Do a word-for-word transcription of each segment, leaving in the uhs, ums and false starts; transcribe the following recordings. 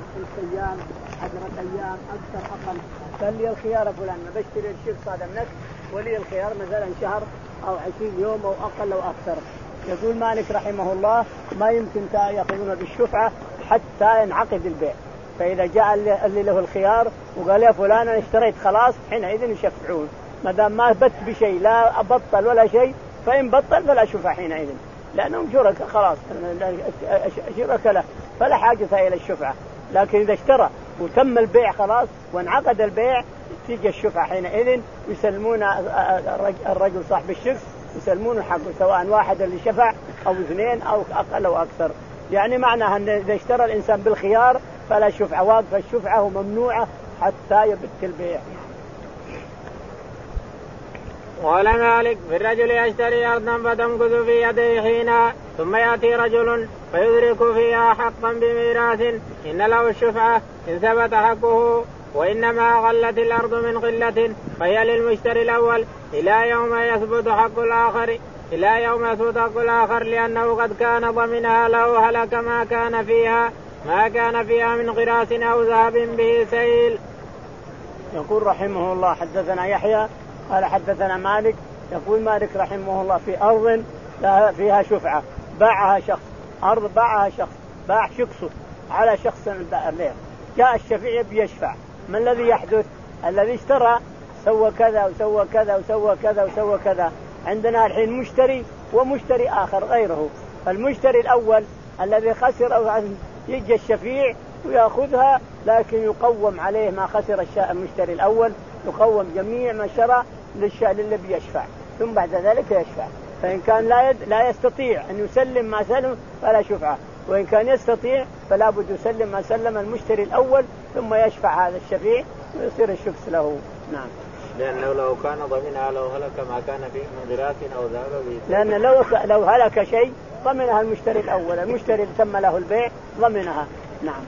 خمسة أيام عشرة أيام أكثر أقل، فلي الخيار فلان ما بشتري الشخص هذا منك، ولي الخيار مثلا شهر أو عشرين يوم أو أقل أو أكثر. يقول مالك رحمه الله ما يمكن يأخذون بالشفعة حتى ينعقد البيع، فإذا جاء اللي له الخيار وقال يا فلان أنا اشتريت خلاص حينئذ يشفعون، ما دام ما بت بشيء لا أبطل ولا شيء، فإن بطل فلا شفعة حينئذ، لأنهم شركاء خلاص شركاء له فلا حاجة إلى الشفعة. لكن إذا اشترى وتم البيع خلاص وانعقد البيع تيجي الشفعة حينئذ، يسلمون الرجل صاحب الشخص يسلمون حقه، سواء واحد اللي شفع أو اثنين أو أقل أو أكثر. يعني معناها أن إذا اشترى الإنسان بالخيار فلا شفعة، واقف الشفعة وممنوعة حتى يبت البيع. قال مالك في الرجل يشتري أرضا فتمكث في يديه حينا ثم يأتي رجل فيدرك فيها حقا بميراث إن له الشفعة إن ثبت حقه، وإنما غلت الأرض من قلة فهي للمشتري الأول إلى يوم يثبت حق الآخر إلى يوم يثبت حق الآخر لأنه قد كان ضمنها له هلك ما كان فيها ما كان فيها من غراس أو ذهب به سيل. يقول رحمه الله حدثنا يحيى قال حدثنا مالك، يقول مالك رحمه الله في أرض فيها شفعة باعها شخص، أرض باعها شخص باع شخصه على شخص له، جاء الشفيع بيشفع، ما الذي يحدث؟ الذي اشترى سوى كذا وسوى كذا وسوى كذا وسوى كذا. عندنا الحين مشتري ومشتري آخر غيره، المشتري الأول الذي خسر أو يجي الشفيع ويأخذها، لكن يقوم عليه ما خسر المشتري الأول، يقوم جميع ما شرى للي بيشفع، ثم بعد ذلك يشفع. فإن كان لا, يد لا يستطيع أن يسلم ما سلم فلا شفعة، وإن كان يستطيع فلا بد يسلم ما سلم المشتري الأول ثم يشفع هذا الشفيع ويصير الشخص له. نعم. لأنه لو كان ضمنها لو هلك ما كان فيه من غراس أو ذهب به، لأن لو لو هلك شيء ضمنها المشتري الأول، المشتري اللي تم له البيع ضمنها. نعم.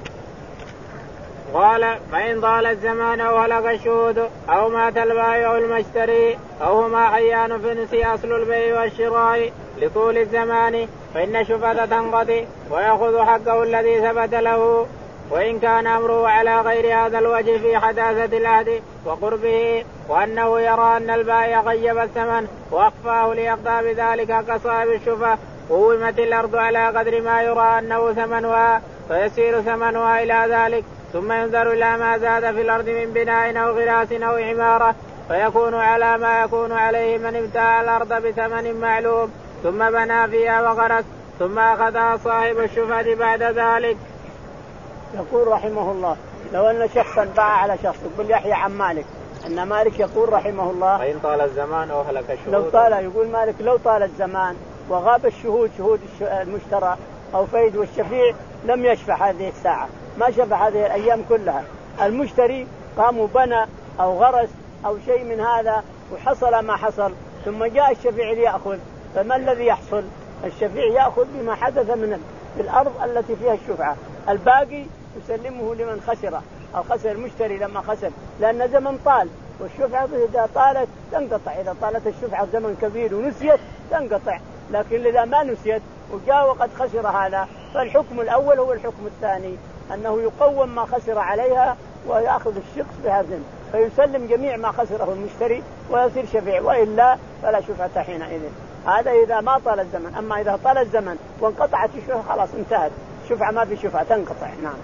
قال فإن طال الزمان أو هلك الشهود أو مات البائع المشتري أو هما حيان فنسي أصل البيع والشراء لطول الزمان فإن الشفعة تنقضي ويأخذ حقه الذي ثبت له، وإن كان أمره على غير هذا الوجه في حداثة العهد وقربه وأنه يرى أن البائع غيب الثمن وأخفاه ليقضى بذلك كصاحب الشفعة قومت الأرض على قدر ما يرى أنه ثمنها فيسير ثمنها إلى ذلك، ثم ينظر إلى ما زاد في الأرض من بناء أو غراس أو عمارة فيكون على ما يكون عليه من ابتاع الأرض بثمن معلوم ثم بنى فيها وغرس ثم أخذها صاحب الشفعة بعد ذلك. يقول رحمه الله لو أن شخصا باع على شخص، يقول يحيى عن مالك أن مالك يقول رحمه الله فإن طال الزمان أو هلك الشهود، لو طال يقول مالك لو طال الزمان وغاب الشهود شهود المشترى أو فيد والشفيع لم يشفع هذه الساعة، ما شفع هذه الأيام كلها، المشتري قام وبنى أو غرس أو شيء من هذا وحصل ما حصل، ثم جاء الشفيع ليأخذ، فما الذي يحصل؟ الشفيع يأخذ بما حدث من الأرض التي فيها الشفعة، الباقي يسلمه لمن خسر أو خسر المشتري لما خسر، لأن زمن طال والشفعة إذا طالت تنقطع، إذا طالت الشفعة زمن كبير ونسيت تنقطع، لكن إذا ما نسيت وجاء وقد خسر هذا فالحكم الأول هو الحكم الثاني، أنه يقوم ما خسر عليها ويأخذ الشخص بهذا فيسلم جميع ما خسره المشتري ويصير شفيع، وإلا فلا شفعة حينئذ. هذا إذا ما طال الزمن، أما إذا طال الزمن وانقطعت الشفعة خلاص انتهت الشفعة، ما في شفعة تنقطع. نعم.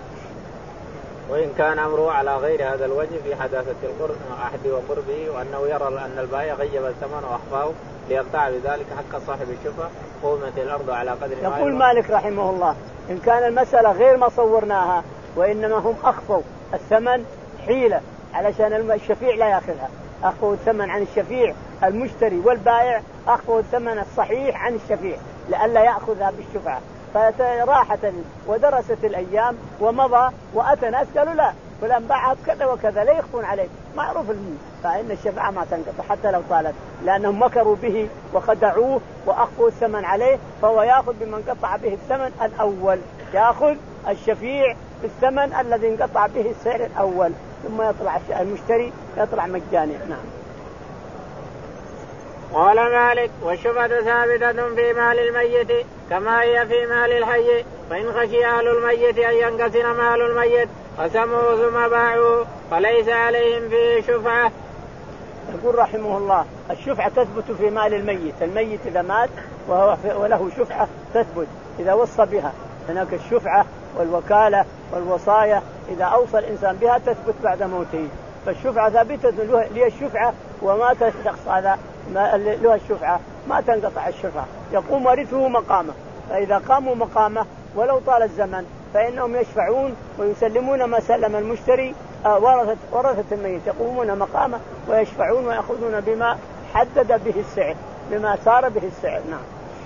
وإن كان أمره على غير هذا الوجه في حداثة العهد وقربه وأنه يرى أن البائع غيب الثمن وأخفاه ليقطع بذلك حق صاحب الشفعة قومت الأرض على قدر ما يقول مالك رحمه الله إن كان المسألة غير ما صورناها وإنما هم أخفوا الثمن حيلة علشان الشفيع لا يأخذها، أخفوا الثمن عن الشفيع المشتري والبائع أخفوا الثمن الصحيح عن الشفيع لئلا يأخذها بالشفعة، فراحت ودرست الأيام ومضى وأتى ناس قالوا لا فلان باعها كذا وكذا لا يخفون عليه معروف المين، فإن الشفعة ما تنقطع حتى لو طالت، لأنهم مكروا به وخدعوه وأخفوا الثمن عليه، فهو يأخذ بمن قطع به الثمن الأول، يأخذ الشفيع بالثمن الذي انقطع به السعر الأول، ثم يطلع المشتري يطلع مجاني. نعم. قال مالك والشفعة ثابتة في مال الميت كما هي في مال الحي فإن خشي أهل الميت أن ينقسم مال الميت قسموه ثم باعوه فليس عليهم فيه شفعة. يقول رحمه الله الشفعة تثبت في مال الميت، الميت إذا مات وهو وله شفعة تثبت إذا وصى بها، هناك الشفعة والوكالة والوصاية إذا أوصى الإنسان بها تثبت بعد موته، فالشفعة ثابتة له الشفعة ومات الشخص هذا له الشفعة ما تنقطع الشفعة، يقوم ورثه مقامه، فإذا قاموا مقامه ولو طال الزمن فإنهم يشفعون ويسلمون ما سلم المشتري ورثة ورثة الميت، يقومون مقامه ويشفعون ويأخذون بما حدد به السعر، بما صار به السعر. نعم.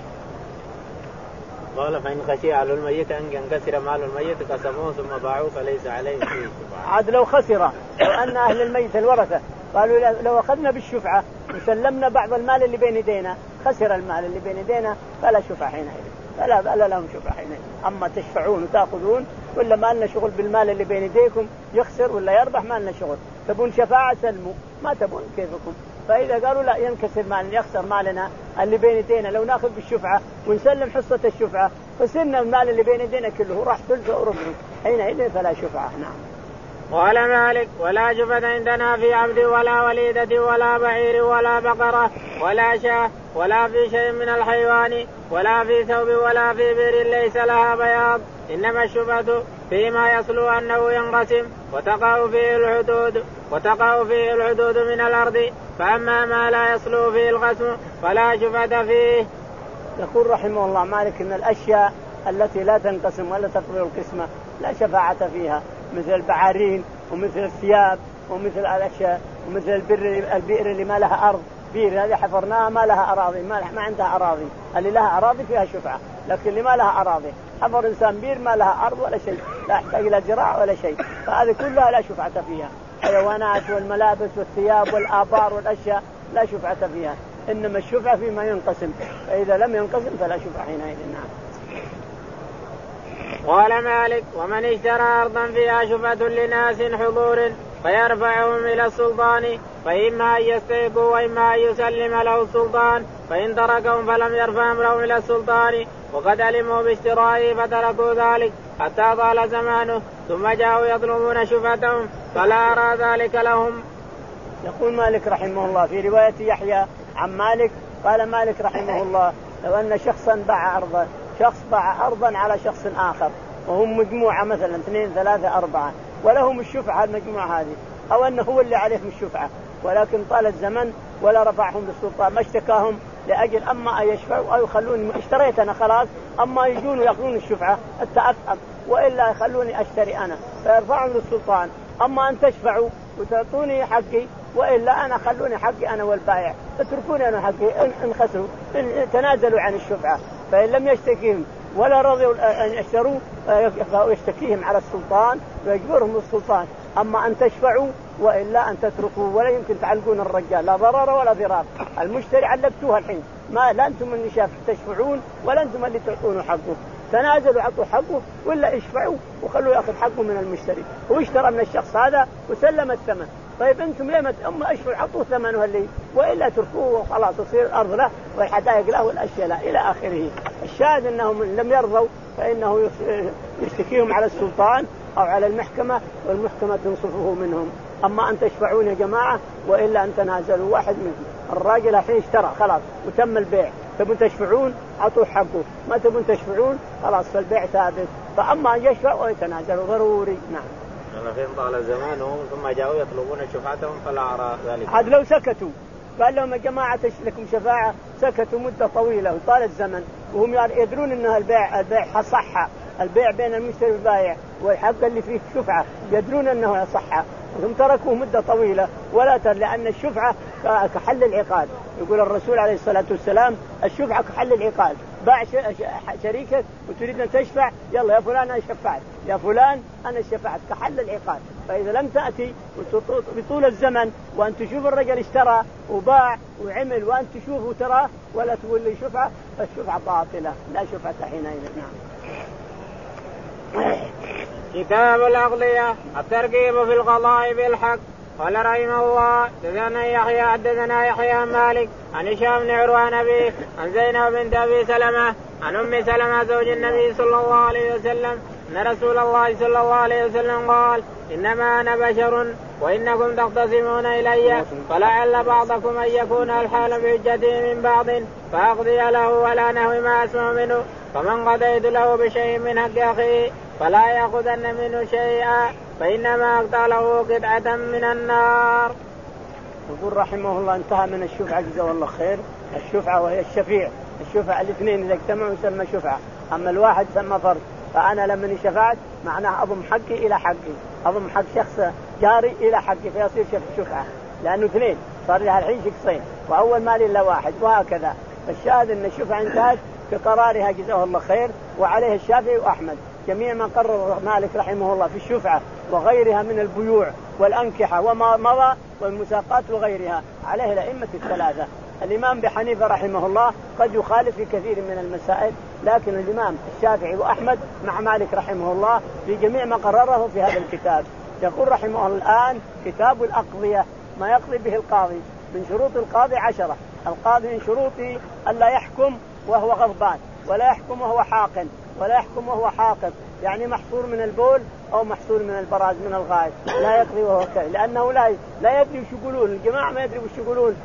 قال فإن خشي أهل الميت أن ينكسر مال الميت قسموه ثم باعوه فليس عليهم فيه شفعة. عاد لو خسر، لو أن أهل الميت الورثة قالوا لو أخذنا بالشفعة وسلمنا بعض المال اللي بين يدينا، خسر المال اللي بين يدينا فلا شفعة حينئذ، فلا فلا لهم شفعة حينئذ. أما تشفعون وتأخذون ولا ما لنا شغل بالمال اللي بين يديكم، يخسر ولا يربح ما لنا شغل، تبون شفاعة سلموا، ما تبون كيفكم. فإذا قالوا لا ينكسر مال يخسر مالنا اللي بين يدينا، لو ناخذ بالشفعة ونسلم حصة الشفعة خسرنا المال اللي بين يدينا كله راح ثلثه وربعه، حينئذ فلا شفعة. نعم. قال مالك ولا شفعة عندنا في عبد ولا وليدة ولا بعير ولا بقرة ولا شاة ولا في شيء من الحيوان ولا في ثوب ولا في بئر ليس لها بياض، إنما الشفعة فيما يصلو أنه ينقسم وتقع فيه الحدود وتقع فيه الحدود من الأرض، فأما ما لا يصلو فيه القسم فلا شفعة فيه. يقول رحمه الله مالك إن الأشياء التي لا تنقسم ولا تقبل القسمة لا شفاعة فيها، مثل البعارين ومثل الثياب ومثل الأشياء ومثل البئر البئر اللي ما لها أرض، بئر هذه حفرناها ما لها أراضي، ما, ما عندها أراضي، اللي لها أراضي فيها شفعة، لكن اللي ما لها أراضي حفر إنسان بئر ما لها أرض ولا شيء، لا يحتاج إلى زراعة ولا شيء، فهذه كلها لا شفعة فيها. حيوانات والملابس والثياب والآبار والأشياء لا شفعة فيها، إنما الشفعة فيما ينقسم، فإذا لم ينقسم فلا شفعة حينئذ. نعم. قال مالك ومن اشترى أرضا فيها شفعة لناس حضور فيرفعهم إلى السلطان فإما أن يستيقوا وإما أن يسلم له السلطان، فإن تركهم فلم يرفع أمرهم إلى السلطان وقد علموا باشترائه فتركوا ذلك حتى طال زمانه ثم جاءوا يطلبون شفعتهم فلا أرى ذلك لهم. يقول مالك رحمه الله في رواية يحيى عن مالك قال مالك رحمه الله لو أن شخصا باع أرضا، شخص باع أرضا على شخص آخر وهم مجموعة مثلا اثنين ثلاثة أربعة ولهم الشفعة المجموعة هذه، أو أنه هو اللي عليهم الشفعة ولكن طال الزمن ولا رفعهم للسلطان، ما اشتكاهم لأجل أما أن يشفعوا أو يخلوني اشتريت أنا خلاص، أما يجون ويأخذون الشفعة حتى أفهم وإلا يخلوني أشتري أنا فيرفعهم للسلطان، أما أن تشفعوا وتعطوني حقي وإلا أنا خلوني حقي أنا والبائع، اتركوني أنا حقي إن خسروا إن تنازلوا عن الشفعة، فإن لم يشتكيهم ولا رضوا أن يشتروا يشتكيهم على السلطان ويجبرهم السلطان، أما أن تشفعوا وإلا أن تتركوا ولا يمكن تعلقون الرجال لا ضرر ولا ضرار، المشتري علقتوها الحين ما لا أنتم اللي شاف تشفعون ولا أنتم اللي تعطونه حقه، تنازلوا عطوا حقه ولا اشفعوا وخلوا يأخذ حقه من المشتري، واشترى من الشخص هذا وسلم الثمن، طيب أنتم ليه ما أما اشفعوا عطوا ثمنه اللي وإلا تركوه وخلاص تصير الأرض له والحدائق له والأشياء له إلى آخره. الشاهد أنهم لم يرضوا فإنه يشتكيهم على السلطان أو على المحكمة والمحكمة تنصفه منهم، أما أن تشفعون يا جماعة وإلا أن تنازلوا. واحد منهم الراجل الحين اشترى خلاص وتم البيع، تبون تشفعون عطوا حقه، ما تبون تشفعون خلاص فالبيع ثابت، فأما أن يشفع ويتنازلوا ضروري. نعم. فإن طال زمانهم ثم جاءوا يطلبون شفعتهم فلا أرى ذلك. عاد لو سكتوا قال لهم يا جماعة لكم شفاعة، سكتوا مدة طويلة وطال الزمن وهم يدرون أنها البيع البيع صح، البيع بين المشتري والبائع والحق اللي فيه شفعة يدرون أنه صح، ثم تركوه مدة طويلة ولا تر، لأن الشفعة كحل العقاد، يقول الرسول عليه الصلاة والسلام الشفعة كحل العقاد، باع شريكك وتريد أن تشفع يلا يا فلان أنا شفعت يا فلان أنا شفعت كحل العقاد، فإذا لم تأتي بطول الزمن وأن تشوف الرجل اشترى وباع وعمل وأن تشوفه تراه ولا تقول لي شفعة فالشفعة باطلة لا شفعة حينئذ. نعم. كتاب الأقضية الترغيب في القضاء بالحق. قال رحمه الله حدثنا يحيى حدثنا يحيى عن مالك عن هشام بن عروة عن أبيه عن زينب بنت أبي سلمة عن أم سلمة زوج النبي صلى الله عليه وسلم أن رسول الله صلى الله عليه وسلم قال إنما أنا بشر وإنكم تختصمون إلي فلعل بعضكم أن يكون الحال بحجته من بعض فأقضي له ولا نهو ما أسمع منه فمن قضيت له بشيء من حق أخيه فلا يأخذن منه شيئا فإنما أقطع له قطعة من النار. يقول رحمه الله انتهى من الشفعة جزاه الله خير. الشفعة وهي الشفيع، الشفعة الاثنين إذا اجتمعوا يسمى شفعة، أما الواحد يسمى فرض. فأنا لما شفعت معناه أضم حقي إلى حقي، أضم حق شخص جاري إلى حقي فيصير شفعة، لأنه اثنين صار لها الحين شخصين وأول مال إلا واحد وهكذا. فالشاهد أن الشفعة انتهت كقرارها جزاه الله خير. وعليه الشافعي وأحمد جميع ما قرر مالك رحمه الله في الشفعة وغيرها من البيوع والأنكحة وما مضى والمساقات وغيرها عليه الأئمة الثلاثة. الإمام بحنيفة رحمه الله قد يخالف في كثير من المسائل، لكن الإمام الشافعي وأحمد مع مالك رحمه الله في جميع ما قرره في هذا الكتاب. يقول رحمه الله الآن كتاب الأقضية، ما يقضي به القاضي. من شروط القاضي عشرة. القاضي من شروطه ألا يحكم وهو غضبان، ولا يحكم وهو حاقن، ولا يحكم وهو حاقد، يعني محصور من البول أو محصور من البراز من الغائط، لا يقضي وهو كذب، لأنه لا لا يدري وش يقولون الجماعة، ما يدري وش يقولون،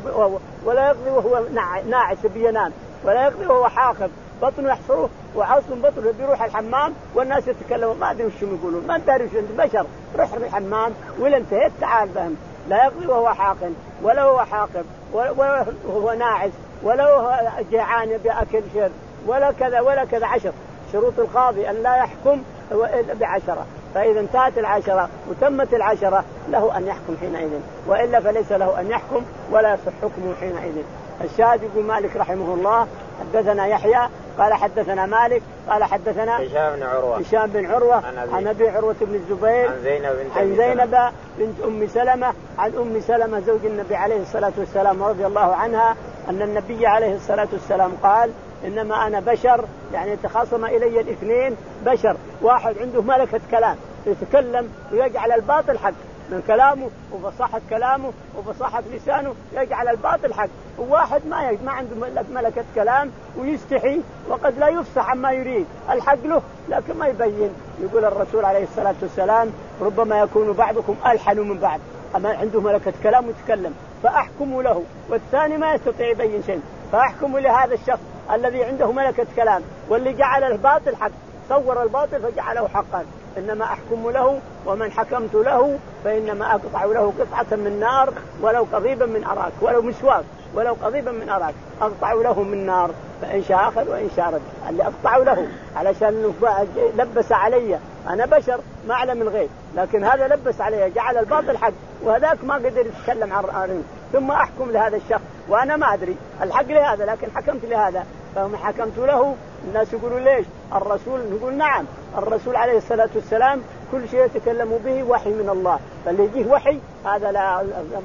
ولا يقضي وهو ناعس بينام، ولا يقضي وهو حاقد بطنه يحصره وعصم بطنه بيروح الحمام والناس يتكلموا ما أدري وش يقولون، ما أدري وش أنت بشر، روح الحمام ولا انتهيت تعال فهم. لا يقضي وهو حاقن ولا هو حاقب ولا هو ناعس ولا هو جيعان بأكل شر ولا كذا ولا كذا. عشر شروط القاضي أن لا يحكم إلا بعشرة، فإذا انتهت العشرة وتمت العشرة له أن يحكم حينئذ، وإلا فليس له أن يحكم ولا يصح حكمه حينئذ. الشاهد يقول مالك رحمه الله حدثنا يحيى قال حدثنا مالك قال حدثنا هشام بن عروة هشام بن عروة عن أبي عروة بن الزبير عن زينب بنت, عن زينب بنت أم سلمة عن أم سلمة زوج النبي عليه الصلاة والسلام رضي الله عنها أن النبي عليه الصلاة والسلام قال إنما أنا بشر، يعني تخاصم إلي الاثنين بشر، واحد عنده ملكة كلام يتكلم ويجعل الباطل حق من كلامه وفصاحة كلامه وفصاحة لسانه يجعل الباطل حق، وواحد ما ما عنده ملكة كلام ويستحي وقد لا يفصح عما يريد الحق له لكن ما يبين. يقول الرسول عليه الصلاة والسلام ربما يكون بعضكم ألحن من بعض، أما عنده ملكة كلام ويتكلم فأحكم له، والثاني ما يستطيع يبين شيء، فأحكم لهذا الشخص الذي عنده ملكة كلام واللي جعل الباطل حق، صور الباطل فجعله حقا. إنما أحكم له ومن حكمت له فإنما أقطع له قطعة من نار ولو قضيبا من أراك، ولو مسواك ولو قضيبا من أراك أقطع له من نار، فإن شاء أخذ وإن شاء رد. اللي أقطع له علشان لبس علي، أنا بشر ما أعلم من غير، لكن هذا لبس علي جعل الباطل حق وهذاك ما قدر يتكلم عن رأيه، ثم أحكم لهذا الشخص وأنا ما أدري الحق لهذا لكن حكمت لهذا، فهم حكمت له. الناس يقولوا ليش؟ الرسول نقول نعم، الرسول عليه الصلاة والسلام كل شيء يتكلم به وحي من الله، فاللي يجيه وحي هذا لا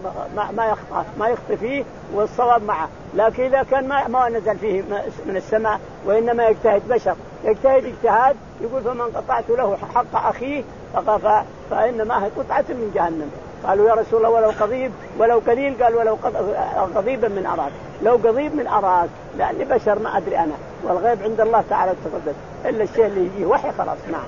ما يخطئ ما يخطئ فيه والصواب معه، لكن إذا كان ما ما نزل فيه من السماء وإنما يجتهد بشر يجتهد اجتهاد يقول فمن قطعت له حق أخيه فإنما هي قطعة من جهنم. قالوا يا رسول الله ولو قضيب ولو قليل، قال ولو قضيبا من أراك، لو قضيب من أراك لأني بشر ما أدري أنا، والغيب عند الله تعالى تقدس، إلا الشيء اللي يجيه وحي خلاص. نعم.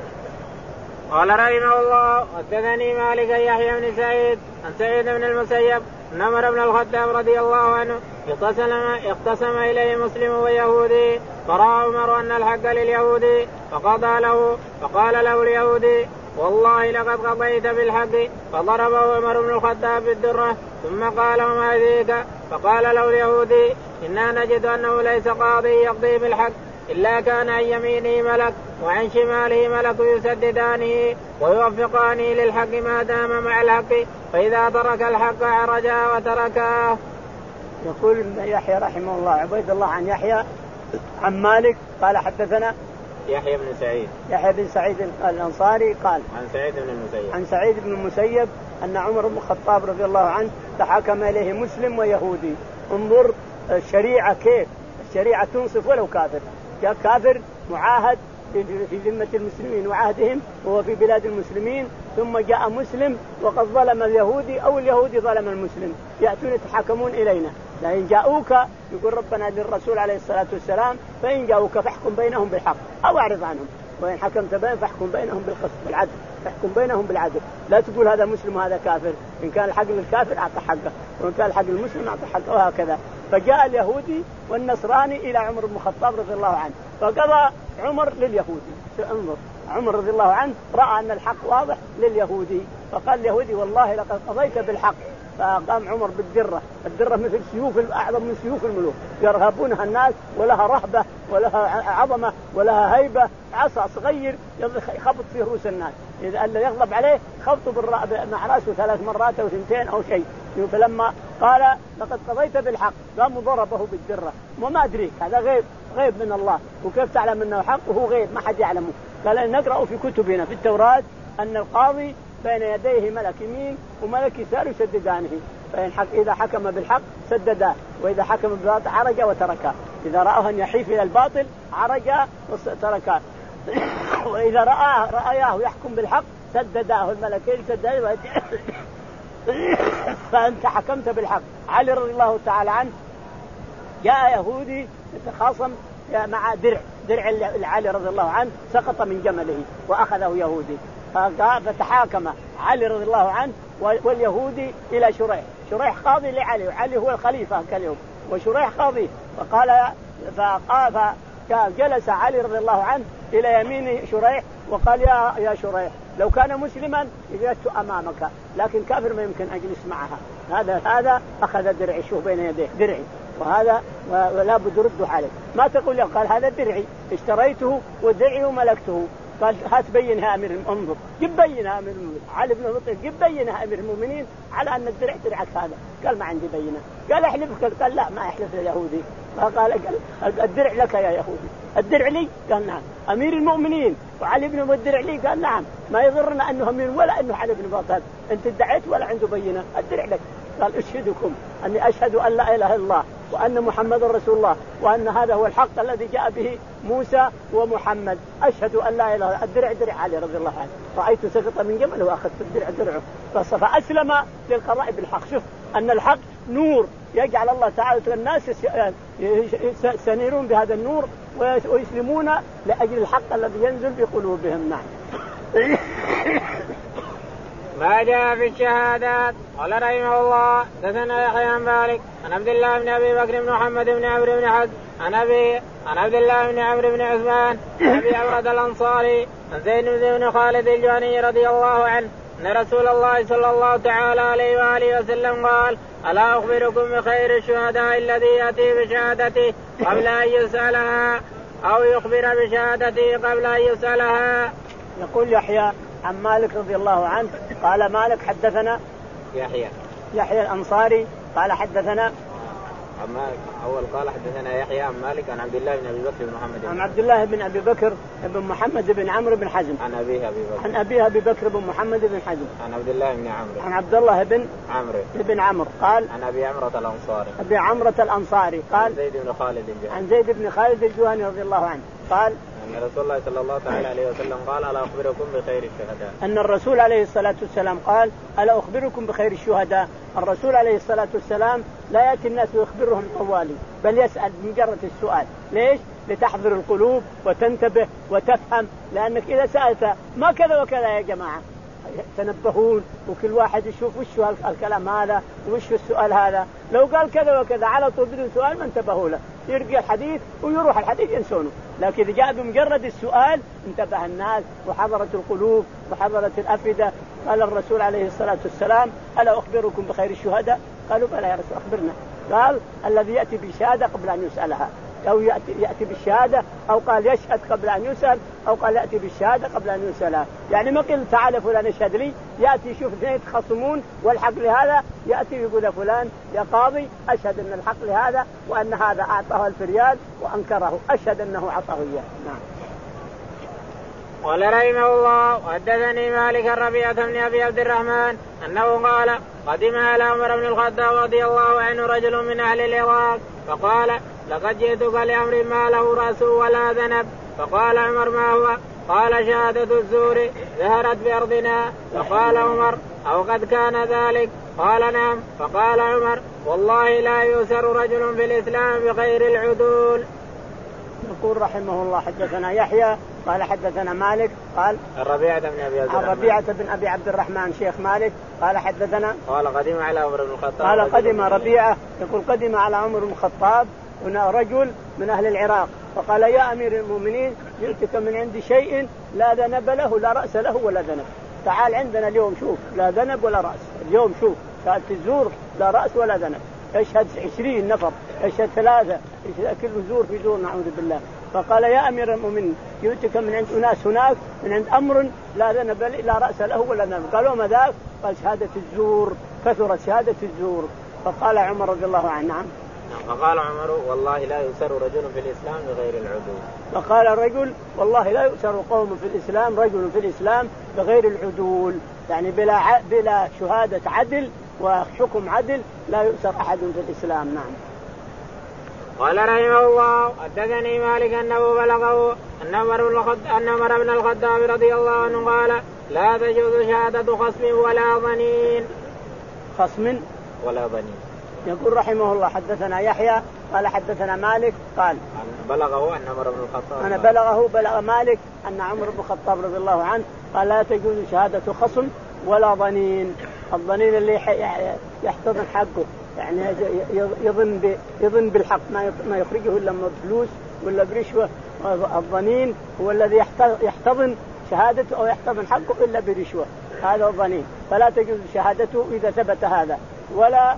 قال رحمه الله حدثني مالك يحيى بن سعيد عن سعيد بن المسيب أن عمر بن الخطاب رضي الله عنه اقتسم اقتسم إليه مسلم ويهودي، فرأى عمر أن الحق لليهودي فقضى له، فقال له اليهودي والله لقد قضيت بالحق، فضربه عمر بن الخطاب بالدرة ثم قال وما ذيك؟ فقال له اليهودي إنا نجد أنه ليس قاضي يقضي بالحق إلا كان عن يمينه ملك وعن شماله ملك يسددانه ويوفقانه للحق ما دام مع الحق، فإذا ترك الحق عرجا وتركاه. يقول يحيى رحمه الله عبيد الله عن يحيى عن مالك قال حدثنا يحيى بن سعيد يحيى بن سعيد الأنصاري قال عن سعيد بن المسيب عن سعيد بن المسيب أن عمر بن الخطاب رضي الله عنه تحاكم إليه مسلم ويهودي. انظر الشريعة كيف الشريعة تنصف ولو كافر، جاء كافر معاهد في ذمة المسلمين وعهدهم وهو في بلاد المسلمين ثم جاء مسلم وقد ظلم اليهودي أو اليهودي ظلم المسلم يأتون يتحاكمون إلينا. لئن جاءوك يقول ربنا للرسول عليه الصلاة والسلام فإن جاءوك فاحكم بينهم بالحق أو أعرض عنهم وإن حكمت بينهم فاحكم بينهم بالقسط بالعدل فاحكم بينهم بالعدل. لا تقول هذا مسلم وهذا كافر، إن كان الحق للكافر أعطى حقه وإن كان الحق للمسلم أعطى حقه وهكذا. فجاء اليهودي والنصراني إلى عمر بن الخطاب رضي الله عنه فقضى عمر لليهودي. انظر عمر رضي الله عنه رأى أن الحق واضح لليهودي فقال اليهودي والله لقد قضيت بالحق. فقام عمر بالدرة، الدرة مثل سيوف أعظم من سيوف الملوك يرهبونها الناس ولها رهبة ولها عظمة ولها هيبة، عصا صغير يخبط في رؤوس الناس، إذا اللي يغضب عليه خبطه مع رأسه ثلاث مرات أو ثنتين أو شيء. فلما قال لقد قضيت بالحق قام ضربه بالدرة. وما أدريك هذا غيب غيب من الله، وكيف تعلم أنه حق وهو غيب ما حد يعلمه؟ قال نقرأ في كتبنا في التوراة أن القاضي بين يديه ملك يمين وملك يسار يسددانه، فإن حق إذا حكم بالحق سدداه وإذا حكم بالباطل عرج وتركه، إذا رأوه أن يحيف إلى الباطل عرج وتركه وإذا رأى رأيه يحكم بالحق سدداه الملكين سدداه. فأنت حكمت بالحق. علي رضي الله تعالى عنه جاء يهودي يتخاصم مع درع درع علي رضي الله عنه سقط من جمله وأخذه يهودي، فتحاكم علي رضي الله عنه واليهودي إلى شريح. شريح قاضي لعلي وعلي هو الخليفة كاليوم وشريح قاضي. فقال فقال فجلس علي رضي الله عنه إلى يمين شريح وقال يا يا شريح لو كان مسلما جلست أمامك لكن كافر ما يمكن أجلس معها. هذا هذا أخذ درعي شوف بين يديه درعي وهذا ولا بد رده عليه. ما تقول له قال هذا درعي اشتريته ودرعي وملكته. قال هات بينها أمير انظر جيب بينها أمير المؤمنين. علي بن أبي طالب جيب بينها أمير المؤمنين على أن الدرع درعك هذا. قال ما عندي بينة. قال احلفك. قال لا ما احلف اليهودي. فقال الدرع لك يا يهودي. الدرع لي؟ قال نعم. أمير المؤمنين وعلي بن أبي الدرع لي؟ قال نعم. ما يضرنا أنه أمير ولا أنه علي بن أبي طالب، أنت ادعيت ولا عنده بينة. الدرع لك. قال أشهدكم أني أشهد أن لا إله إلا الله وأن محمد رسول الله وأن هذا هو الحق الذي جاء به موسى ومحمد. أشهد أن لا إله إلا الله. الدرع درع علي رضي الله عنه. رأيت سقط من جمل وأخذت الدرع درعه فأسلم للقضاء بالحق. شوف أن الحق نور يجعل الله تعالى الناس يستنيرون بهذا النور ويسلمون لأجل الحق الذي ينزل في قلوبهم. نعم. ما جاء في الشهادات. قال رحمه الله حدثنا يحيى عن مالك عن عبد الله بن ابي بكر بن محمد بن عمرو بن حزم عن ابي عن عبد الله بن عمرو بن عثمان عن ابي عمرة الانصاري عن زيد بن خالد الجهني رضي الله عنه ان رسول الله صلى الله تعالى عليه واله وسلم قال الا اخبركم بخير الشهداء الذي ياتي بشهادته قبل ان يسالها او يخبر بشهادته قبل ان يسالها. يقول يحيى عن مالك رضي الله عنه قال مالك حدثنا يحيى يحيى الأنصاري قال حدثنا عن مالك أول قال حدثنا يحيى عن مالك عن عبد الله بن أبي بكر بن محمد عن عبد الله بن أبي بكر بن محمد بن عمرو بن حزم عن أبيه أبي بكر عن أبيه أبي بكر بن محمد بن حزم عن عبد الله بن عمرو عن عبد الله بن عمرو بن عمرو قال عن أبي عمرة الأنصاري أبي عمرة الأنصاري قال عن زيد بن خالد الجهني عن زيد بن خالد الجهني رضي الله عنه قال أن رسول الله صلى الله تعالى عليه وسلم قال ألا أخبركم بخير الشهداء. أن الرسول عليه الصلاة والسلام قال ألا أخبركم بخير الشهداء. الرسول عليه الصلاة والسلام لا يأتي الناس ويخبرهم طوالي بل يسأل بمجرد السؤال. ليش؟ لتحضر القلوب وتنتبه وتفهم، لأنك إذا سألت ما كذا وكذا يا جماعة تنبهون وكل واحد يشوف وش الكلام هذا وش السؤال هذا. لو قال كذا وكذا على طول بدون سؤال ما انتبهوا له، يرجع الحديث ويروح الحديث ينسونه. لكن إذا جاء بمجرد السؤال انتبه الناس وحضرت القلوب وحضرت الأفئدة. قال الرسول عليه الصلاة والسلام ألا أخبركم بخير الشهداء؟ قالوا بلى يا رسول أخبرنا. قال الذي يأتي بشهادة قبل أن يسألها، أو يأتي, يأتي بالشهادة، أو قال يشهد قبل أن يسأل، أو قال يأتي بالشهادة قبل أن يسألها. يعني ما قل تعال فلان اشهد لي، يأتي يشوف اثنين يتخاصمون والحق لهذا يأتي يقول فلان يا قاضي أشهد أن الحق لهذا وأن هذا أعطاه ألف ريال وأنكره، أشهد أنه أعطاه إياه. نعم. قال رحمه الله وحدثني مالك الربيعة بن أبي عبد الرحمن أنه قال قدم على عمر بن الخطاب رضي الله عنه رجل من أهل العراق فقال لقد جئتك لأمر ما له رأس ولا ذنب. فقال عمر ما هو؟ قال شهادة الزور ظهرت بأرضنا. فقال عمر أو قد كان ذلك؟ قال نعم. فقال عمر والله لا يؤسر رجل في الإسلام بغير العدول. يقول رحمه الله حدثنا يحيى قال حدثنا مالك قال الربيعة بن أبي عبد الرحمن الربيعة بن أبي عبد الرحمن شيخ مالك قال حدثنا قال قدم على عمر بن الخطاب قال قدم ربيعة يقول قدم على عمر بن الخطاب هنا رجل من أهل العراق فقال يا أمير المؤمنين جئتك من عندي شيء لا ذنب له لا رأس له ولا ذنب. تعال عندنا اليوم شوف لا ذنب ولا رأس. اليوم شوف شهادة الزور لا رأس ولا ذنب. يشهد عشرين نفر يشهد ثلاثة يشهد كل زور في زور نعوذ بالله. فقال يا أمير المؤمنين جئتك من عند أناس هناك من عند أمر لا ذنب لا رأس له ولا ذنب. قالوا ما ذاك؟ قال شهادة الزور كثرت شهادة الزور. فقال عمر رضي الله عنه نعم. فقال عمر والله لا يؤسر رجل في الإسلام بغير العدول. فقال الرجل والله لا يؤسر قوم في الإسلام رجل في الإسلام بغير العدول يعني بلا ع... بلا شهادة عدل وحكم عدل لا يؤسر أحد في الإسلام. نعم. قال رحمه الله حدثني مالك أنه بلغه أن عمر بن الخطاب رضي الله عنه قال لا تجوز شهادة خصم ولا ظنين. خصم ولا ظنين. يقول رحمه الله حدثنا يحيى قال حدثنا مالك قال بلغه أن عمر بن الخطاب أنا بلغه بلغ مالك أن عمر بن الخطاب رضي الله عنه قال لا تجوز شهادة خصم ولا ظنين. الظنين اللي يحتضن حقه يعني يظن يظن بالحق ما يخرجه إلا بفلوس ولا برشوة. الظنين هو الذي يحتضن شهادته أو يحتضن حقه إلا برشوة هذا الظنين. فلا تجوز شهادته إذا ثبت هذا ولا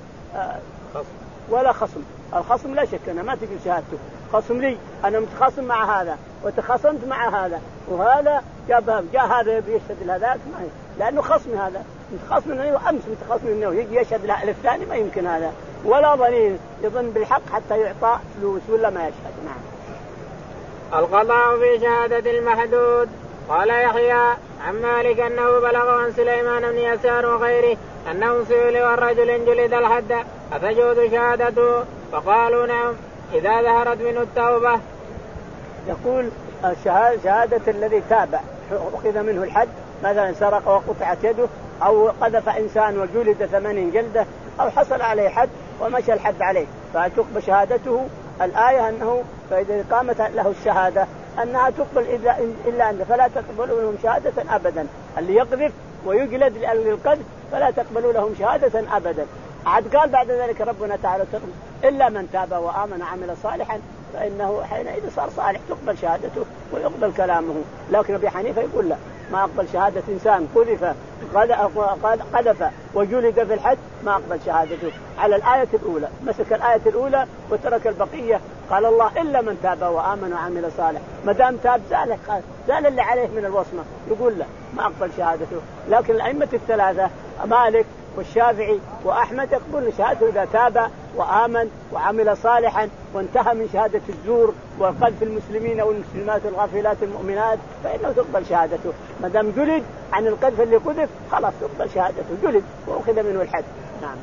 ولا خصم. الخصم لا شك أنه ما تجوز شهادته. خصم لي أنا متخاصم مع هذا وتخاصمت مع هذا وهذا جاء جاء هذا بيشهد لهذاك ما لأنه خصم هذا متخاصم منه أمس متخاصم منه يجي يشهد له الثاني ما يمكن هذا. ولا ظنين يظن بالحق حتى يعطى فلوس ولا ما يشهد. نعم. القضاء في شهادة المحدود. قال يحيى عن مالك أنه بلغ عن سليمان بن يسار وغيره أنهم سئلوا الرجل جلد الحد أتجوز شهادته؟ فقالوا نعم إذا ظهرت منه التوبة. يقول شهادة الذي تاب أخذ منه الحد مثلا سرق وقطعت يده أو قذف إنسان وجلد ثمانين جلدة أو حصل عليه حد ومشى الحد عليه فتقبل شهادته. الآية أنه فإذا قامت له الشهادة أنها تقبل إلا أنت فلا تقبلوا لهم شهادة أبدا. اللي يقذف ويجلد للقذف فلا تقبلوا لهم شهادة أبدا. عاد قال بعد ذلك ربنا تعالى إلا من تاب وآمن وعمل صالحا فإنه حينئذ صار صالح تقبل شهادته ويقبل كلامه. لكن أبي حنيفة يقول لا ما أقبل شهادة إنسان قذف قذف وجلد في الحد ما أقبل شهادته على الآية الأولى. مسك الآية الأولى وترك البقية. قال الله إلا من تاب وآمن وعمل صالح ما دام تاب زال زال اللي عليه من الوصمة يقول لا ما أقبل شهادته. لكن الأئمة الثلاثة مالك والشافعي وأحمد يقبلون شهادته إذا تاب وآمن وعمل صالحا وانتهى من شهادة الزور وقذف المسلمين والمسلمات الغافلات المؤمنات فإنه تقبل شهادته. ما دام جلد عن القذف اللي قذف خلاص تقبل شهادته جلد وأخذ منه الحد. نعم.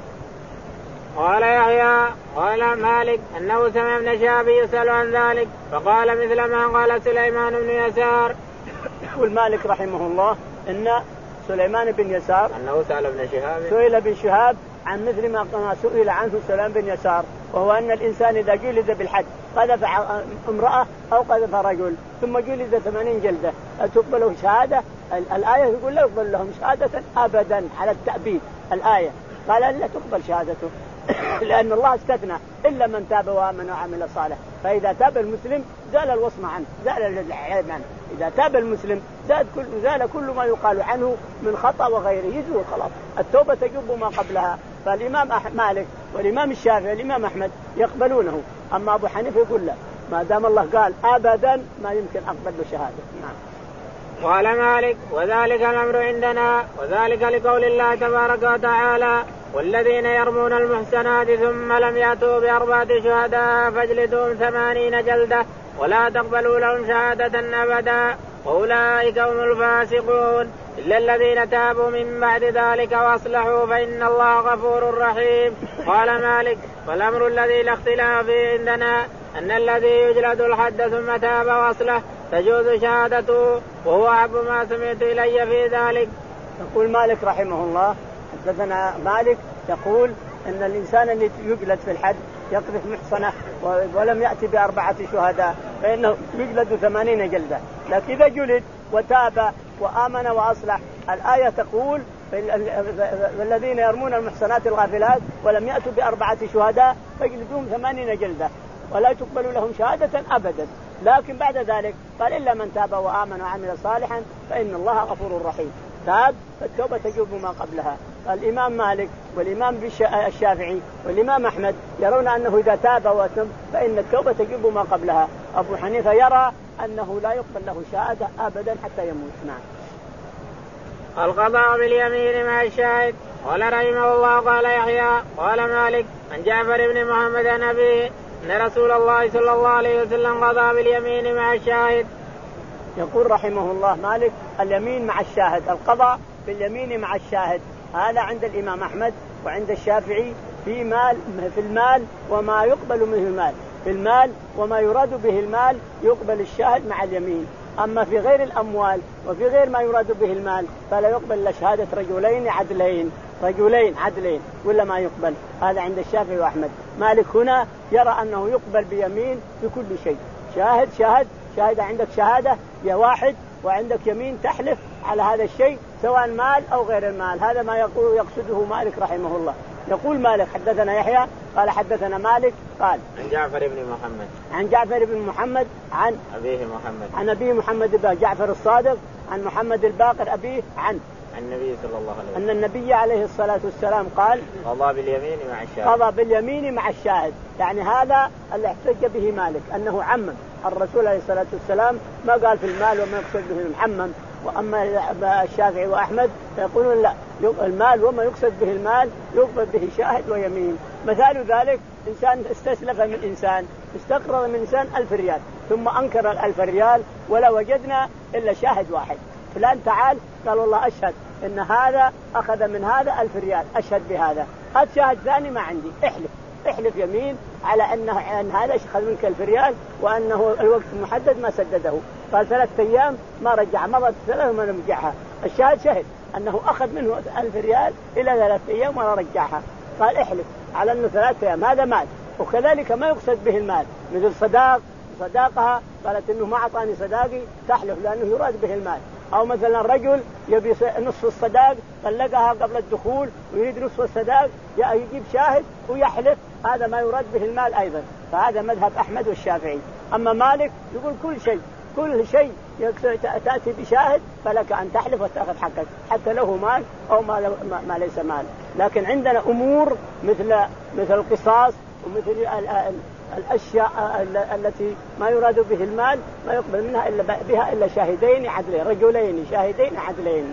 قال يحيى قال مالك أنه سمع ابن شهاب يسأل عن ذلك فقال مثل ما قال سليمان بن يسار. يقول مالك رحمه الله إن سليمان بن يسار أنه سأل ابن شهاب سئل ابن شهاب عن مثل ما سئل عنه سليمان بن يسار وهو أن الإنسان إذا جلد بالحد قذف امرأة أو قذف رجل ثم جلد ثمانين جلدة تقبله شهادة. الآية يقول لا يقبل لهم شهادة أبدا على التأبيد. الآية قال لا تقبل شهادته لأن الله استثنى إلا من تاب وآمن وعمل صالح. فإذا تاب المسلم زال الوصم عنه زال العيب عنه. إذا تاب المسلم زال كل, زال كل ما يقال عنه من خطأ وغيره يزول خلاص. التوبة تجب ما قبلها. فالإمام مالك والإمام الشافعي والإمام أحمد يقبلونه. أما أبو حنيفة يقول لا ما دام الله قال أبدا ما يمكن أقبل له شهادة. نعم. قال مالك وذلك الأمر عندنا وذلك لقول الله تبارك وتعالى والذين يرمون المحسنات ثم لم يأتوا بأربعة شهداء فاجلدوهم ثمانين جلدة ولا تقبلوا لهم شهادة أبدا وأولئك هم الفاسقون إلا الذين تابوا من بعد ذلك وأصلحوا فإن الله غفور رحيم. قال مالك والأمر الذي لا اختلاف فيه عندنا أن الذي يجلد الحد ثم تاب وأصلح تجوز شهادته وهو أحب ما سمعت إلي في ذلك. يقول مالك رحمه الله حدثنا مالك يقول إن الإنسان اللي يجلد في الحد يقذف محصنة ولم يأتي بأربعة شهداء فإنه يجلد ثمانين جلدة، لكن إذا جلد وتاب وآمن وأصلح الآية تقول الذين يرمون المحصنات الغافلات ولم يأتوا بأربعة شهداء فيجلدون ثمانين جلدة ولا تقبل لهم شهادة أبدا. لكن بعد ذلك قال إلا من تاب وآمن وعمل صالحا فإن الله غفور رحيم. تاب فالتوبة تجوب ما قبلها. الإمام مالك والإمام الشافعي والإمام أحمد يرون أنه إذا تاب وأتم فإن التوبة تجوب ما قبلها. أبو حنيفة يرى أنه لا يقبل له شهادة أبدا حتى يموت. نعم. القضاء باليمين مع الشاهد. قال رحمه الله قال يحيى قال مالك عن جعفر بن محمد عن أبيه أن رسول الله صلى الله عليه وسلم قضى باليمين مع الشاهد. يقول رحمه الله مالك اليمين مع الشاهد، القضاء باليمين مع الشاهد هذا عند الإمام أحمد وعند الشافعي في مال في المال وما يقبل منه المال، في المال وما يراد به المال يقبل الشاهد مع اليمين. أما في غير الأموال وفي غير ما يراد به المال فلا يقبل إلا شهادة رجلين عدلين رجلين عدلين ولا ما يقبل. هذا عند الشافعي وأحمد. مالك هنا يرى أنه يقبل بيمين في كل شيء. شاهد شاهد شاهد عندك شهادة يا واحد وعندك يمين تحلف على هذا الشيء سواء مال أو غير المال. هذا ما يقول يقصده مالك رحمه الله. يقول مالك حدثنا يحيى قال حدثنا مالك قال عن جعفر بن محمد عن جعفر بن محمد عن أبيه محمد عن أبيه محمد بن جعفر الصادق عن محمد الباقر أبيه عن النبي صلى الله عليه وسلم أن النبي عليه الصلاة والسلام قال قضى باليمين مع الشاهد. قضى باليمين مع الشاهد، يعني هذا اللي احتج به مالك أنه عمم. الرسول عليه الصلاة والسلام ما قال في المال وما يقصد به المحمم. وأما الشافعي وأحمد فيقولون لا، المال وما يقصد به المال يقبل به شاهد ويمين. مثال ذلك إنسان استسلف من إنسان استقرض من إنسان ألف ريال ثم أنكر الألف ريال ولا وجدنا إلا شاهد واحد، فلان تعال قال والله أشهد إن هذا أخذ من هذا ألف ريال أشهد بهذا. هذا شاهد ثاني ما عندي، احلف احلف يمين على أنه أن هذا أخذ منك ألف ريال وأنه الوقت المحدد ما سدده. قال ثلاثة أيام ما رجع، مضت ثلاثة ما رجعها. الشاهد شهد أنه أخذ منه ألف ريال إلى ثلاثة أيام ولا رجعها. قال احلف على أنه ثلاثة أيام، هذا مال. وكذلك ما يقصد به المال مثل صداق صداقها قالت إنه ما أعطاني صداقي تحلف لأنه يراد به المال. أو مثلا رجل يبي نصف الصداق طلقها قبل الدخول ويريد نصف الصداق يجيب شاهد ويحلف، هذا ما يراد به المال أيضا. فهذا مذهب أحمد والشافعي. أما مالك يقول كل شيء كل شيء تأتي بشاهد فلك أن تحلف وتأخذ حقك حتى له مال أو ما, ما ليس مال. لكن عندنا أمور مثل مثل القصاص ومثل الأشياء التي ما يراد به المال ما يقبل منها إلا بها إلا شاهدين عدلين رجلين شاهدين عدلين.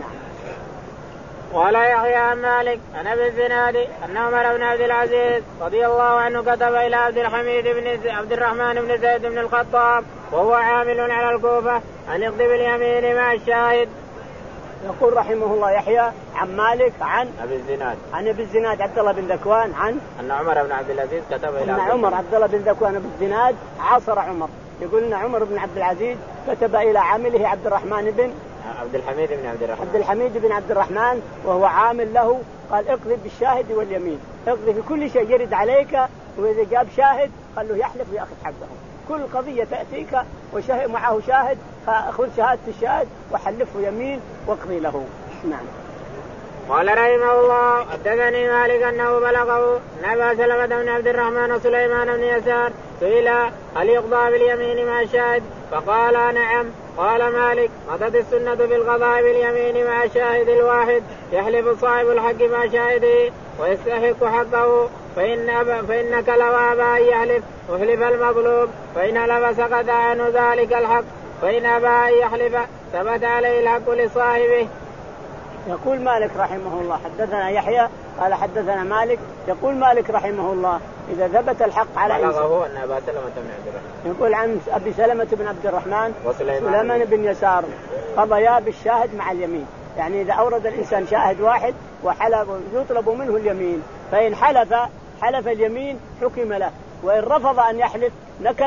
ولا يحيى عن مالك عن ابي الزناد ان عمر بن عبد العزيز رضي الله عنه كتب الى عبد الحميد بن عبد الرحمن بن زيد بن الخطاب وهو عامل على الكوفه ان يقضي باليمين مع الشاهد. يقول رحمه الله يحيى عن مالك عن ابي الزناد عن ابي الزناد عبد الله بن ذكوان عن ان عمر بن عبد العزيز كتب الى ان عمر عبد الله بن ذكوان ابو الزناد عاصر عمر. يقول ان عمر بن عبد العزيز كتب الى عامله عبد الرحمن بن عبد الحميد بن عبد الرحمن عبد الحميد بن عبد الرحمن وهو عامل له قال اقضي بالشاهد واليمين، اقضي في كل شيء يرد عليك، واذا جاب شاهد قال له يحلف ويأخذ حقه. كل قضية تأتيك وشاهد معه شاهد فأخذ شهادة الشاهد وحلفه يمين واقضي له. نعم. قال رحمه الله حدثني مالك أنه بلغه أن أبا سلمة بن عبد الرحمن وسليمان بن يسار سئل هل يقضى باليمين مع الشاهد فقال نعم. قال مالك مضت السنة في القضاء باليمين مع الشاهد الواحد يحلف صاحب الحق مع شاهده ويستحق حقه، فإن أبا فإنك لو أبى أن يحلف أحلف المظلوم، فإن حلف سقط عنه ذلك الحق، فإن أبى أن يحلف ثبت عليه الحق لصاحبه. يقول مالك رحمه الله حدثنا يحيى قال حدثنا مالك. يقول مالك رحمه الله إذا ثبت الحق على إنسان بلغه أن أبا سلمة بن عبد الرحمن يقول عن أبي سلمة بن عبد الرحمن وسليمان بن يسار قضيا بالشاهد مع اليمين، يعني إذا أورد الإنسان شاهد واحد وحلف يطلب منه اليمين، فإن حلف حلف اليمين حكم له، وإن رفض أن يحلف نكل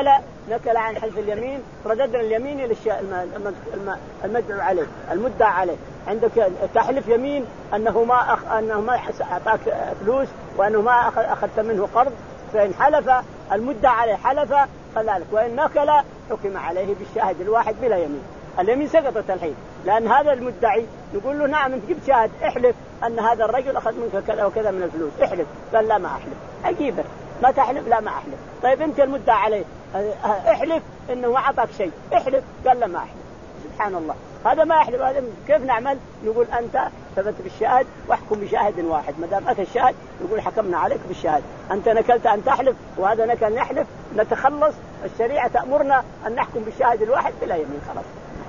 نكل عن حلف اليمين رددنا اليمين إلى المدعو عليه المدعى عليه. عندك تحلف يمين أنه ما أخ... أنه ما أعطاك فلوس وأنه ما أخ... أخذت منه قرض، فإن حلف المدعى عليه حلف كذلك، وإن نكل حكم عليه بالشاهد الواحد بلا يمين. اليمين سقطت الحين لأن هذا المدعي يقول له نعم أنت جبت شاهد احلف أن هذا الرجل أخذ منك كذا وكذا من الفلوس، احلف. قال لا ما أحلف. أجيبه ما تحلف؟ لا ما أحلف. طيب أنت المدعى عليه احلف إنه ما أعطاك شيء، احلف. قال لا ما أحلف. سبحان الله، هذا ما يحلف. هذا كيف نعمل؟ نقول أنت ثبت بالشاهد واحكم بشاهد واحد، ما دام أتى الشاهد نقول حكمنا عليك بالشاهد. أنت نكلت أن تحلف وهذا نكل نحلف، نتخلص. الشريعة تأمرنا أن نحكم بالشاهد الواحد بلا يمين، خلاص.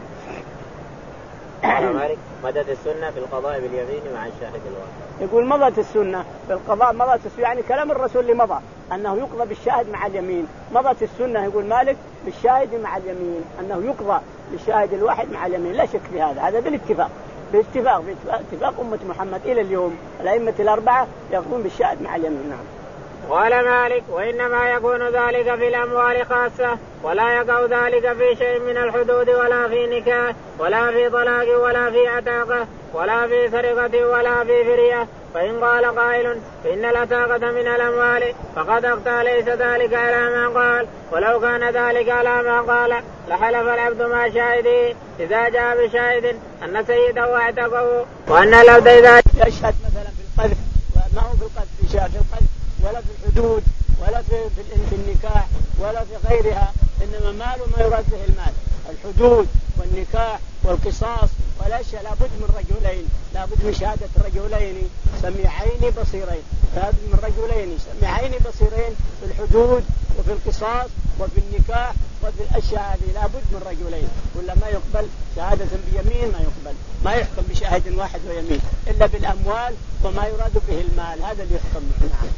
مدد السنة في القضاء باليمين مع الشاهد الواحد. يقول مضت السنة في القضاء، مضت السنة يعني كلام الرسول اللي مضى أنه يقضى بالشاهد مع اليمين. مضت السنة يقول مالك بالشاهد مع اليمين، أنه يقضى بالشاهد الواحد مع اليمين، لا شك في هذا. هذا بالاتفاق باتفاق باتفاق أمة محمد إلى اليوم الأئمة الأربعة يقضون بالشاهد مع اليمين. نعم. قال مالك وإنما يكون ذلك في الأموال خاصة، ولا يقع ذلك في شيء من الحدود ولا في نكاح ولا في طلاق ولا في عتاقة ولا في سرقة ولا في فرية. فإن قال قائل إن العتاقة من الأموال فقد أخطأ، ليس ذلك على ما قال، ولو كان ذلك على ما قال لحلف العبد مع شاهده إذا جاء بشاهد أن سيده اعتقه، وأن العبد إذا يشهد مثلا في القذف، ما هو في القذف في شاهد القذف ولا في الحدود ولا في في النكاح ولا في غيرها، إنما مال ما يراد به المال. الحدود والنكاح والقصاص والأشياء لابد من رجلين، لابد من شهادة رجلين سميعين بصيرين، لابد من رجلين سميعين بصيرين في الحدود وفي القصاص وفي النكاح وفي الأشياء هذه، لابد من رجلين. ولا ما يقبل شهادة بيمين، ما يقبل، ما يحكم بشاهد واحد ويمين إلا بالأموال وما يراد به المال، هذا اللي يحكم. نعم.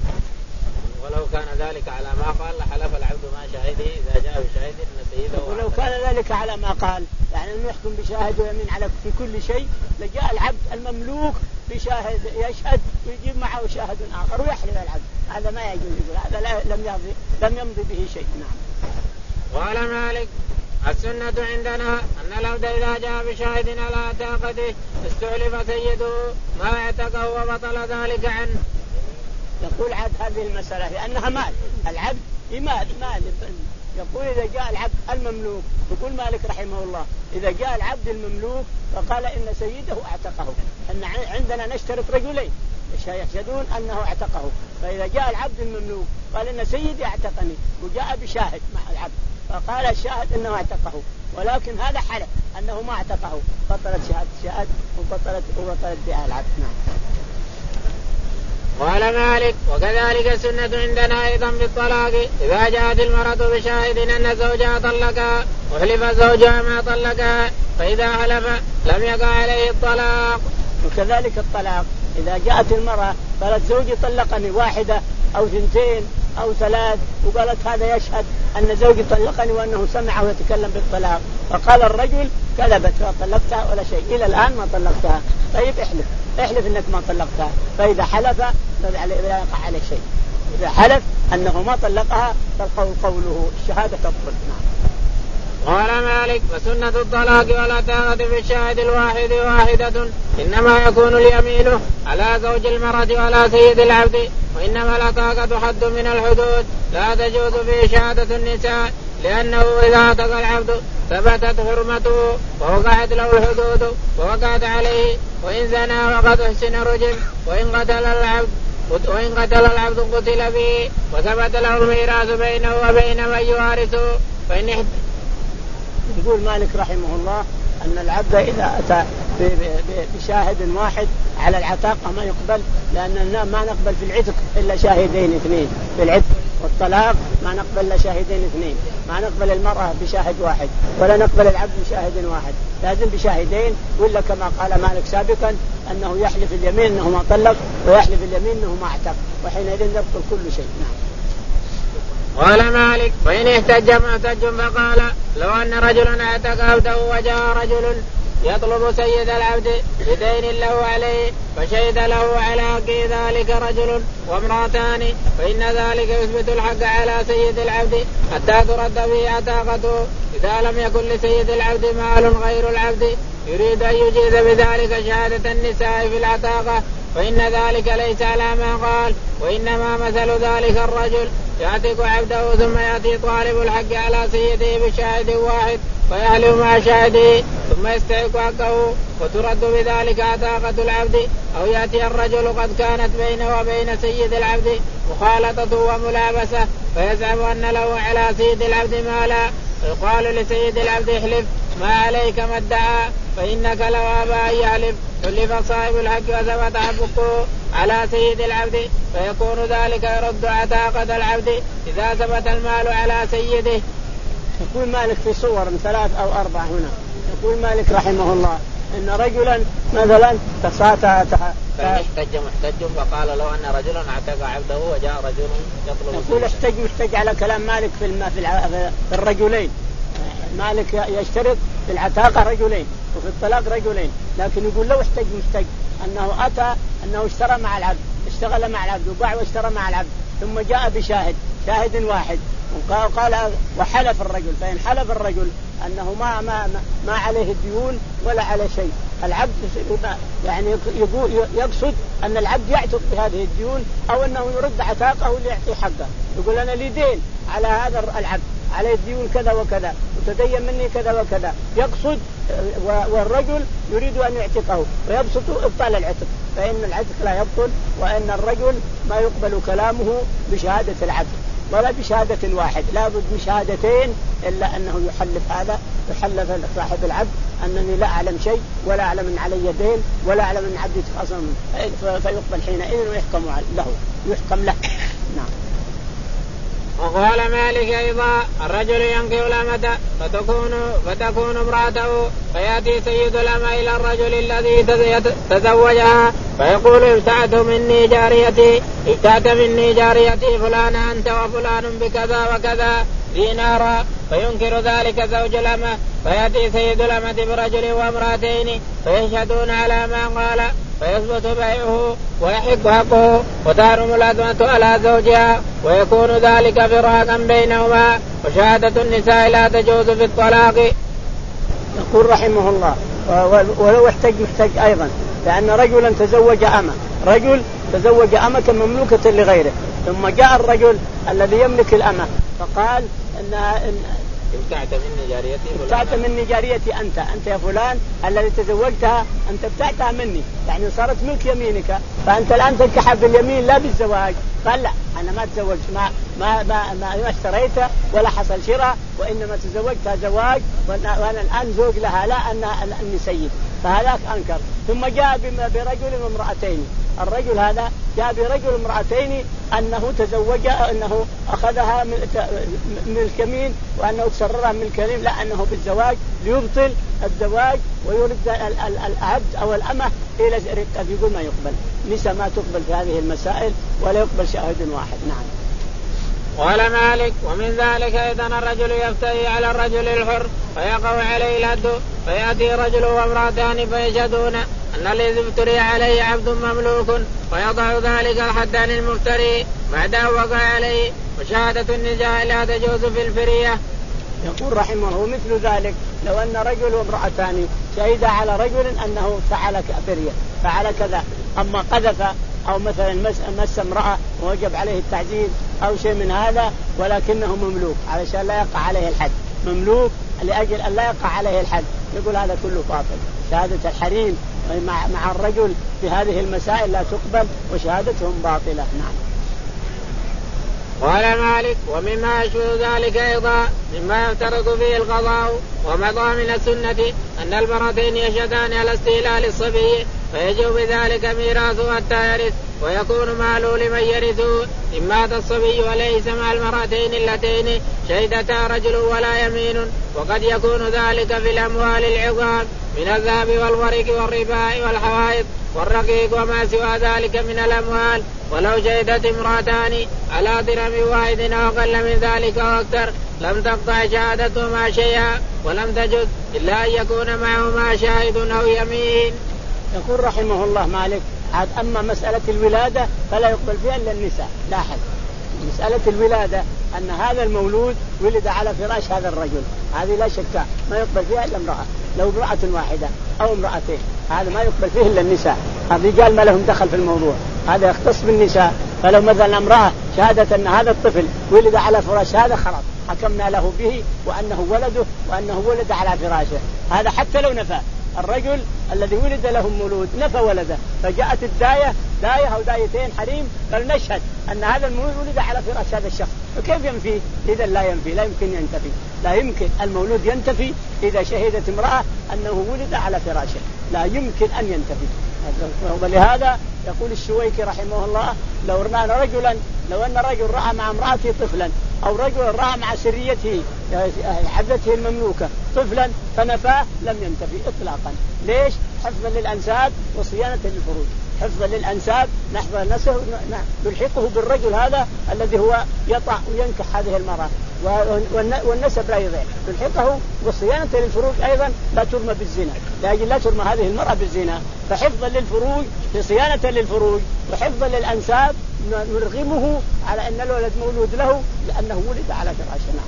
ولو كان ذلك على ما قال لحلف العبد مع شاهده إذا جاء بشاهد أن سيده. ولو كان ذلك على ما قال، يعني أنه يحكم بشاهد ويمين على في كل شيء، لجاء العبد المملوك بشاهد يشهد ويجيب معه شاهد آخر ويحلف العبد، هذا ما يجوز، يقول هذا لا لم يمضي لم يمضي به شيء. نعم. قال مالك السنة عندنا أن العبد إذا جاء بشاهد على عتاقته استعلف سيده ما اعتقه وبطل ذلك عنه. يقول عاد هذه المسألة لأنها مال، العبد مال مال. يقول إذا جاء العبد المملوك، يقول مالك رحمه الله إذا جاء العبد المملوك فقال إن سيده اعتقه، أن عندنا نشترط رجلين يشهدون أنه اعتقه، فإذا جاء العبد المملوك قال إن سيدي اعتقني وجاء بشاهد مع العبد فقال الشاهد إنه اعتقه، ولكن هذا حلف أنه ما اعتقه، بطلت شهادة الشاهد وبطلت وبطلت بها العبد. نعم. قال مالك وكذلك السنة عندنا أيضا بالطلاق إذا جاءت المرأة بشاهد أن زوجها طلقها وحلف زوجها ما طلقها، فإذا حلف لم يقع عليه الطلاق. وكذلك الطلاق إذا جاءت المرأة قالت زوجي طلقني واحدة أو ثنتين أو ثلاث، وقالت هذا يشهد أن زوجي طلقني وأنه سمعه يتكلم بالطلاق، فقال الرجل كذبت طلقتها ولا شيء إلى الآن ما طلقتها. طيب احلف احلف انك ما طلقتها، فاذا حلف لا يقع عليه شيء. اذا حلف انه ما طلقها فالقول قوله الشهاده تبطل. نعم. قال مالك وسنة الطلاق والعتاقة في الشاهد الواحد واحدة، إنما يكون اليمين على زوج المرأة وعلى سيد العبد، وإنما العتاقة حد من الحدود لا تجوز فيه شهادة النساء، لأنه إذا اعتق العبد ثبتت حرمته ووقعت له الحدود ووقعت عليه، وإن زنى وقد أحسن رجم، وإن قتل العبد وإن قتل العبد قتل به وثبت له الميراث بينه وبين من يوارثه. فإن يقول مالك رحمه الله أن العبد إذا أتى بشاهد واحد على العتاقة ما يقبل، لأننا ما نقبل في العتق إلا شاهدين اثنين، في العتق والطلاق ما نقبل إلا شاهدين اثنين، ما نقبل المرأة بشاهد واحد ولا نقبل العبد بشاهد واحد، لازم بشاهدين. ولا كما قال مالك سابقا أنه يحلف اليمين أنه ما طلق ويحلف اليمين أنه ما اعتق، وحينئذ يبطل كل شيء. نعم. قال مالك فإن احتج معتج فقال لو أن رجلا اعتق عبده وجاء رجل يطلب سيد العبد بدين له عليه فشهد له على حقه ذلك رجل وامرأتان فإن ذلك يثبت الحق على سيد العبد حتى ترد به عتاقته إذا لم يكن لسيد العبد مال غير العبد يريد أن يجيز بذلك شهادة النساء في العتاقة فإن ذلك ليس على ما قال وإنما مثل ذلك الرجل يعتق عبده ثم يأتي طالب الحق على سيده بشاهد واحد فيحلف مع شاهده ثم يستحق حقه وترد بذلك عتاقة العبد أو يأتي الرجل قد كانت بينه وبين سيد العبد مخالطة وملابسة فيزعم أن له على سيد العبد مالا فيقال لسيد العبد احلف ما عليك ما ادعى فإنك لو أبى أن يحلف حلف صاحب الحق وثبت حقه على سيد العبد فيكون ذلك يرد عتاقة العبد إذا ثبت المال على سيده. يقول مالك في صور ثلاث أو أربع هنا. يقول مالك رحمه الله إن رجلا مثلا تساطع فاحتج محتج فقال لو أن رجلا اعتق عبده وجاء رجل يطلب. يقول احتج محتج على كلام مالك في الم... في, الع... في الرجلين. مالك يشترط في العتاقة رجلين وفي الطلاق رجلين لكن يقول لو احتج محتج أنه أتى أنه اشترى مع العبد اشتغل مع العبد وباع واشترى مع العبد ثم جاء بشاهد شاهد واحد وقال وحلف الرجل فإن حلف الرجل أنه ما ما ما عليه ديون ولا على شيء العبد يعني يقول يقصد أن العبد يعتق بهذه الديون أو أنه يرد عتاقه ليعطي حقه يقول أنا لي دين على هذا العبد عليه ديون كذا وكذا وتدين مني كذا وكذا يقصد والرجل يريد أن يعتقه ويبسط إبطال العتق فإن العتق لا يبطل وإن الرجل ما يقبل كلامه بشهادة العبد ولا بشهادة واحد لا بد من شهادتين إلا أنه يحلف هذا يحلف صاحب العبد أنني لا أعلم شيء ولا أعلم أن علي دين ولا أعلم أن عبدي تخاصم فيقبل حينئذ ويحكم له يحكم له. نعم. وقال مالك أيضا الرجل ينكح الأمة فتكون فتكون امرأته فيأتي سيد الأمة إلى الرجل الذي تزوجها فيقول ابتعت مني جاريتي ابتعت مني جاريتي فلان أنت وفلان بكذا وكذا دينارا فينكر ذلك زوج الأمة فيأتي سيد الأمة برجل وامرأتين فيشهدون على ما قال فيثبت بيعه ويحق حقه وتحرم الأدمة على زوجها ويكون ذلك فراقا بينهما وشهادة النساء لا تجوز في الطلاق. يقول رحمه الله ولو احتج محتج أيضا لأن رجلا تزوج أمة رجل تزوج أمة مملوكة لغيره ثم جاء الرجل الذي يملك الأمة فقال إنها إن ابتعت مني جاريتي ابتعت مني جاريتي أنت أنت يا فلان الذي تزوجتها أنت ابتعتها مني يعني صارت ملك يمينك فأنت الآن تنكح باليمين لا بالزواج قال لا أنا ما تزوجت ما ما ما, ما اشتريتها ولا حصل شراء وإنما تزوجتها زواج وأنا الآن زوج لها لا أن أني سيد فهذاك أنكر ثم جاء برجل وامرأتين الرجل هذا جاء برجل وامرأتين أنه تزوج أنه أخذها من الكمين وأنه تسررها من الكريم لا أنه بالزواج ليبطل الزواج ويرد العبد أو الأمة إلى رقة يقول ما يقبل نساء ما تقبل في هذه المسائل ولا يقبل شاهد واحد. نعم. قال مالك ومن ذلك إذا الرجل يفتري على الرجل الحر فيقع عليه الحد فيأتي رجل وامرأتان فيشهدون أن الذي افتري عليه عبد مملوك ويضع ذلك الحد عن المفتري بعد أن وقع عليه وشهادة النساء لا تجوز في الفرية. يقول رحمه مثل ذلك لو أن رجل وامرأتان شهد على رجل أنه فعل فرية فعل كذا أما قذف أو مثلا مس امرأة ووجب عليه التعزيز أو شيء من هذا ولكنه مملوك علشان لا يقع عليه الحد مملوك لأجل أن لا يقع عليه الحد يقول هذا كله باطل شهادة الحريم مع, مع الرجل في هذه المسائل لا تقبل وشهادتهم باطلة. نعم. قال مالك ومما يشبه ذلك أيضا مما يفترض فيه القضاء ومضى من السنة أن المرتين يشهدان على استهلال الصبي فيجب بذلك ميراثه حتى يرث ويكون ماله لمن يرثه إن مات الصبي وليس مع المرتين اللتين شهدتا رجل ولا يمين وقد يكون ذلك في الأموال العظام من الذهب والورق والرباء والحوائط والرقيق وما سوى ذلك من الأموال ولو شهدت امرأتان على درهم واحد أو أقل من ذلك أو أكثر لم تقطع شهادتهما شيئا ولم تجد إلا أن يكون معهما شاهد أو يمين. يقول رحمه الله مالك عاد أما مسألة الولادة فلا يقبل فيها إلا النساء. لاحظ مسألة الولادة أن هذا المولود ولد على فراش هذا الرجل، هذه لا شك ما يقبل فيها إلا امرأة، لو امرأة واحدة أو امرأتين هذا ما يقبل فيه إلا النساء. الرجال ما لهم دخل في الموضوع، هذا يختص بالنساء. فلو مثلا امرأة شهادة أن هذا الطفل ولد على فراش هذا خلاص حكمنا له به وأنه ولده وأنه ولد على فراشه، هذا حتى لو نفى الرجل الذي ولد له مولود نفى ولده فجاءت الداية داية أو دايتين حريم قال نشهد أن هذا المولود ولد على فراش هذا الشخص، فكيف ينفي؟ إذا لا ينفي، لا يمكن ينتفي، لا يمكن المولود ينتفي إذا شهدت امرأة أنه ولد على فراشه، لا يمكن أن ينتفي. ولهذا يقول الشويكي رحمه الله لو رأى رجلا لو أن رجل رأى مع امرأته طفلا أو رجل رأى مع سريته حبته المملوكة طفلا فنفاه لم ينتفي إطلاقا. ليش؟ حفظا للأنساب وصيانة للفروج، حفظا للأنساب نحفظ نسه نلحقه بالرجل هذا الذي هو يطع وينكح هذه المرأة والنسب لا يضيع، نلحقه وصيانة للفروج أيضا لا ترمى بالزنا، لأجل لا ترمى هذه المرأة بالزنا، فحفظا للفروج صيانة للفروج وحفظا للأنساب نرغمه على أن الولد مولود له لأنه ولد على فراشه.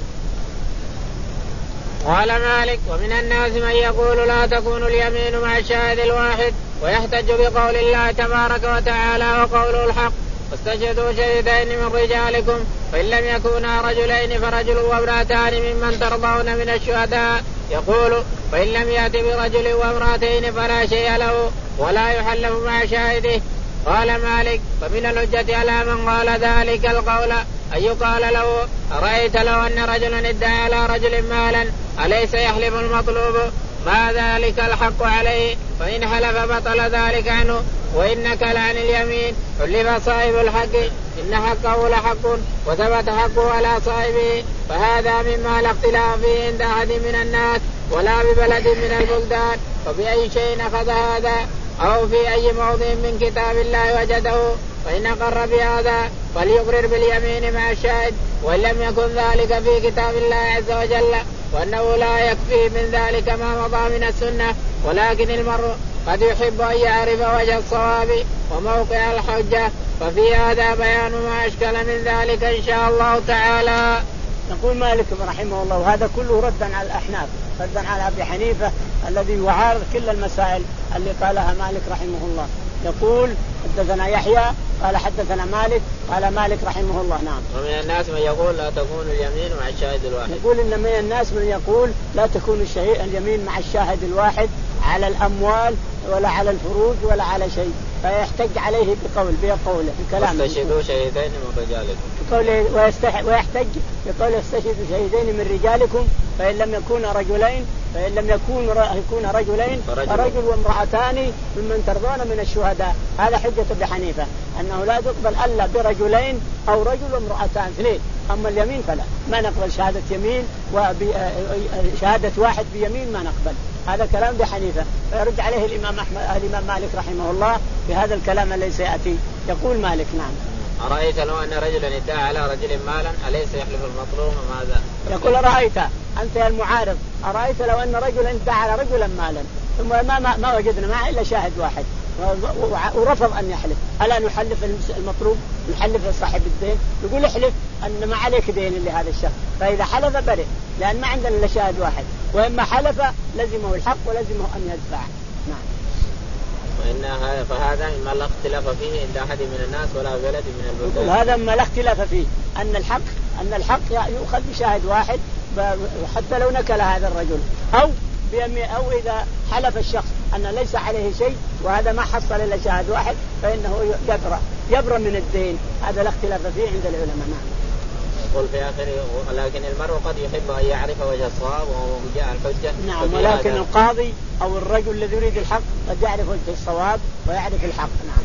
قال مالك ومن الناس من يقول لا تكون اليمين مع الشاهد الواحد ويحتج بقول الله تبارك وتعالى وقوله الحق واستشهدوا شهيدين من رجالكم فإن لم يكونا رجلين فرجل وامرأتان ممن ترضون من الشهداء، يقول فإن لم يأت برجل وامرأتين فلا شيء له ولا يحلف مع شاهده. قال مالك فمن الحجة على من قال ذلك القول أن يقال له أرأيت لو أن رجلا ادعى على رجل مالا أليس يحلف المطلوب ما ذلك الحق عليه؟ فإن حلف بطل ذلك عنه وإنك لعن اليمين حلف صاحب الحق إن حقه لحق وثبت حقه على صاحبه، فهذا مما لا اختلاف فيه عند أحد من الناس ولا ببلد من البلدان. فبأي شيء أخذ هذا أو في أي موضع من كتاب الله وجده، فإن أقر بهذا فليقرر باليمين مع الشاهد وإن لم يكن ذلك في كتاب الله عز وجل، وأنه لا يكفي من ذلك ما مضى من السنة، ولكن المرء قد يحب أن يعرف وجه الصواب وموقع الحجة، ففي هذا بيان ما أشكل من ذلك إن شاء الله تعالى. يقول مالك رحمه الله وهذا كله ردا على الأحناف، ردا على أبي حنيفة الذي يعارض كل المسائل اللي قالها مالك رحمه الله. يقول حدثنا يحيى قال حدثنا مالك قال مالك رحمه الله نعم. ومن الناس من يقول لا تكون اليمين مع الشاهد الواحد. يقول إن من الناس من يقول لا تكون اليمين مع الشاهد الواحد على الأموال ولا على الفروج ولا على شيء، فيحتج عليه بقول بقوله بكلام استشهدوا شهيدين من رجالكم بقوله ويحتج بقول استشهدوا شهيدين من رجالكم فإن لم يكونا رجلين فإن لم يكون يكون رجلين فرجل وامرأتان ممن ترضون من الشهداء. هذا حجة أبي حنيفة أنه لا تقبل إلا برجلين أو رجل وامرأتان اثنين، أما اليمين فلا ما نقبل شهادة يمين وشهادة واحد بيمين ما نقبل. هذا كلام أبي حنيفة فيرد عليه الإمام أحمد الإمام مالك رحمه الله بهذا الكلام الذي سيأتي. يقول مالك نعم أرأيت لو أن رجلا ادعى على رجل مالا أليس يحلف المطلوب ماذا؟ يقول أرأيت أنت يا المعارض أرأيت لو أن رجلا ادعى على رجلا مالا ثم ما, ما, ما وجدنا معه إلا شاهد واحد ورفض أن يحلف، ألا نحلف المطلوب نحلف صاحب الدين؟ يقول احلف أن ما عليك دين لهذا الشخص، فإذا حلف برئ لأن ما عندنا إلا شاهد واحد، وإما حلف لزمه الحق ولزمه أن يدفع. نعم. وإن فهذا مما لا اختلاف فيه عند أحد من الناس ولا بلد من البلدان. هذا ما لا اختلاف فيه أن الحق أن الحق يؤخذ بشاهد واحد حتى لو نكل هذا الرجل أو أو إذا حلف الشخص أن ليس عليه شيء وهذا ما حصل إلا شاهد واحد فإنه يبرأ يبرأ من الدين. هذا لا اختلاف فيه عند العلماء. يقول في آخره ولكن المرء قد يحب أن يعرف وجه الصواب وجاء الحجة. نعم ولكن القاضي أو الرجل الذي يريد الحق قد يعرف وجه الصواب ويعرف الحق. نعم.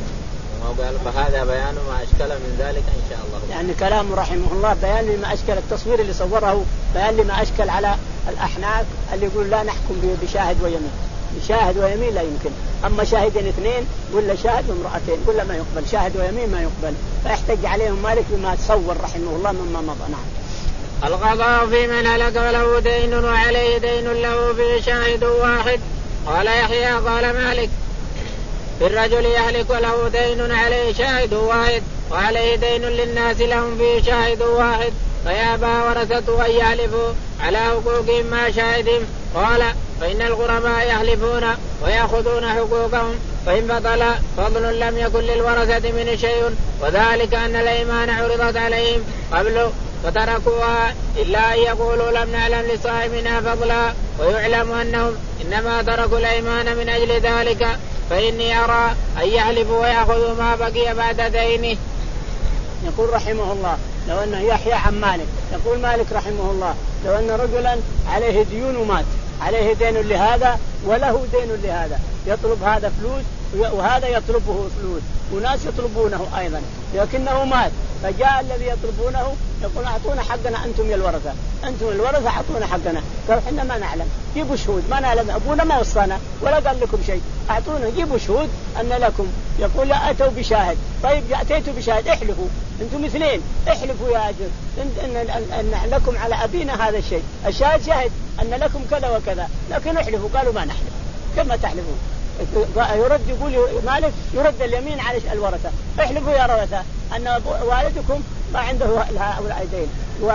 فهذا بيان ما أشكل من ذلك إن شاء الله. يعني كلام رحمه الله بيان لما أشكل التصوير اللي صوره بيان لما أشكل على الأحناف اللي يقول لا نحكم بشاهد ويمين، بشاهد ويمين لا يمكن، أما شاهدين اثنين ولا شاهد وامرأتين ولا ما يقبل، شاهد ويمين ما يقبل، فيحتج عليهم مالك بما تصور رحمه الله مما مضى. نعم. القضاء في من هلك وله دين وعليه دين له فيه شاهد واحد. قال يحيى قال مالك في الرجل يهلك وله دين عليه شاهد واحد وعليه دين للناس لهم فيه شاهد واحد فيابى ورثته أن يحلفوا على حقوقهم مع شاهدهم. قال فإن الغرماء يحلفون ويأخذون حقوقهم فإن بطل فضل لم يكن للورثة من شيء وذلك أن الأيمان عرضت عليهم قبل فتركوها إلا أن يقولوا لم نعلم لصاحبنا فضلا ويعلم أنهم إنما تركوا الأيمان من أجل ذلك فإني أرى أن يحلفوا ويأخذوا ما بقي بعد دينه. يقول رحمه الله لو أنه يحيى عن مالك يقول مالك رحمه الله لو أن رجلا عليه ديون ومات عليه دين لهذا وله دين لهذا يطلب هذا فلوس وهذا يطلبه فلوس وناس يطلبونه أيضا لكنه مات فجاء الذي يطلبونه يقول أعطونا حقنا أنتم يا الورثة أنتم الورثة أعطونا حقنا. قال إحنا ما نعلم جيبوا شهود ما نعلم أبونا ما وصانا ولا قال لكم شيء أعطونا جيبوا شهود أن لكم. يقول لا أتوا بشاهد. طيب أتيتوا بشاهد احلفوا أنتم اثنين احلفوا يا أجل إن, إن, إن لكم على أبينا هذا الشيء الشاهد شاهد أن لكم كذا وكذا لكن احلفوا. قالوا ما نحلف كما تحلفون. يرد يقول مالك يرد اليمين على الورثة احلفوا يا ورثة أن والدكم ما عنده هؤلاء دين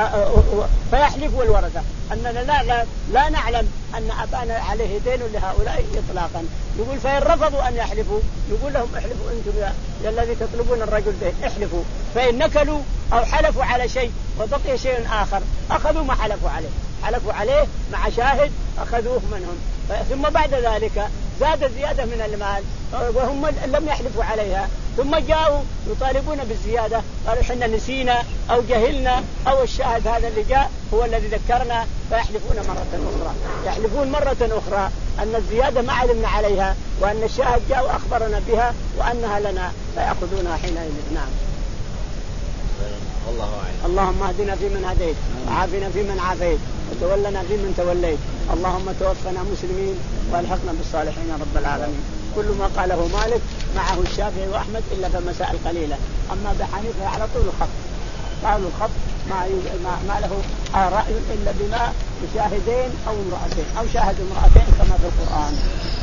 فيحلفوا الورثة أننا لا, لا, لا نعلم أن أبانا عليه دين لهؤلاء إطلاقا. يقول فإن رفضوا أن يحلفوا يقول لهم احلفوا أنتم يا, يا الذي تطلبون الرجل دين احلفوا. فإن نكلوا أو حلفوا على شيء وبقي شيء آخر أخذوا ما حلفوا عليه حلفوا عليه مع شاهد أخذوه منهم. ثم بعد ذلك زاد زيادة من المال وهم لم يحلفوا عليها ثم جاءوا يطالبون بالزيادة قالوا حنا نسينا أو جهلنا أو الشاهد هذا اللي جاء هو الذي ذكرنا فيحلفون مرة أخرى يحلفون مرة أخرى أن الزيادة ما علمنا عليها وأن الشاهد جاء وأخبرنا بها وأنها لنا فيأخذونها حينئذ. نعم. الله أعلم. اللهم اهدنا فيمن هديت وعافنا فيمن عافيت وتولنا فيمن توليت اللهم توفنا مسلمين والحقنا بالصالحين رب العالمين. كل ما قاله مالك معه الشافعي وأحمد إلا في مسائل قليلة. أما بحنيفة على طول الخط قالوا الخط ما, ما, ما له رأي إلا بما بشاهدين أو امرأتين أو شاهد امرأتين كما في القرآن.